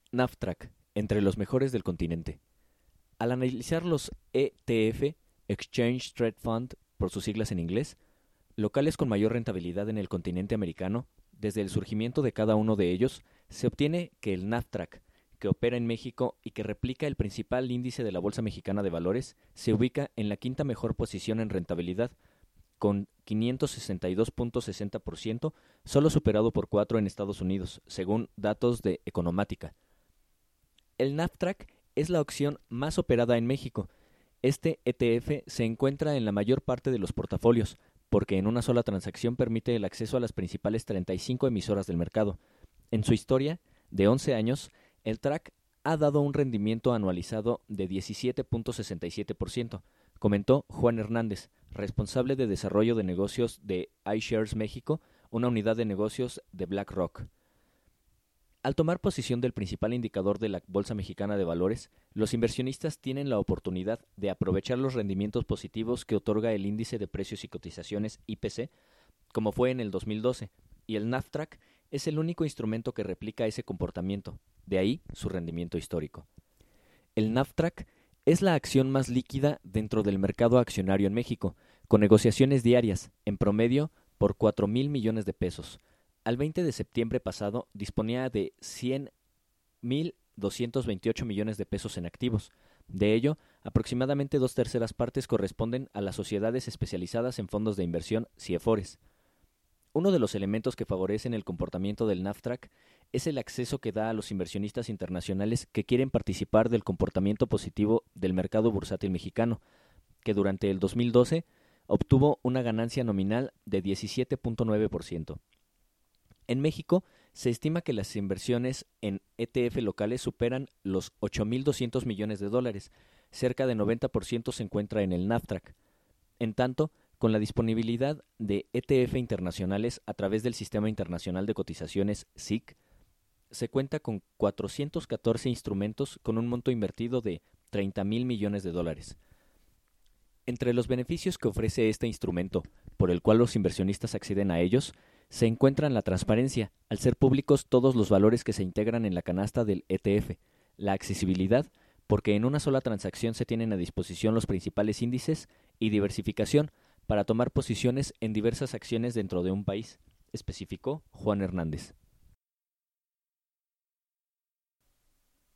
NAFTRAC, entre los mejores del continente. Al analizar los ETF, Exchange Traded Fund, por sus siglas en inglés, locales con mayor rentabilidad en el continente americano, desde el surgimiento de cada uno de ellos, se obtiene que el NAFTRAC, que opera en México y que replica el principal índice de la Bolsa Mexicana de Valores, se ubica en la quinta mejor posición en rentabilidad, con 562.60%, solo superado por 4 en Estados Unidos, según datos de Economática. El NAFTRAC es la opción más operada en México. Este ETF se encuentra en la mayor parte de los portafolios, porque en una sola transacción permite el acceso a las principales 35 emisoras del mercado. En su historia, de 11 años, el TRAC ha dado un rendimiento anualizado de 17.67%, comentó Juan Hernández, responsable de desarrollo de negocios de iShares México, una unidad de negocios de BlackRock. Al tomar posesión del principal indicador de la Bolsa Mexicana de Valores, los inversionistas tienen la oportunidad de aprovechar los rendimientos positivos que otorga el índice de precios y cotizaciones IPC, como fue en el 2012, y el NAFTRAC es el único instrumento que replica ese comportamiento, de ahí su rendimiento histórico. El NAFTRAC es la acción más líquida dentro del mercado accionario en México, con negociaciones diarias, en promedio, por 4,000 millones de pesos. Al 20 de septiembre pasado disponía de 100,228 millones de pesos en activos. De ello, aproximadamente 2/3 corresponden a las sociedades especializadas en fondos de inversión CIEFORES. Uno de los elementos que favorecen el comportamiento del NAFTRAC es el acceso que da a los inversionistas internacionales que quieren participar del comportamiento positivo del mercado bursátil mexicano, que durante el 2012 obtuvo una ganancia nominal de 17.9%. En México, se estima que las inversiones en ETF locales superan los 8,200 millones de dólares, cerca de 90% se encuentra en el NAFTRAC. En tanto, con la disponibilidad de ETF internacionales a través del Sistema Internacional de Cotizaciones SIC, se cuenta con 414 instrumentos con un monto invertido de 30,000 millones de dólares. Entre los beneficios que ofrece este instrumento, por el cual los inversionistas acceden a ellos, se encuentran la transparencia, al ser públicos todos los valores que se integran en la canasta del ETF, la accesibilidad, porque en una sola transacción se tienen a disposición los principales índices, y diversificación, para tomar posiciones en diversas acciones dentro de un país, especificó Juan Hernández.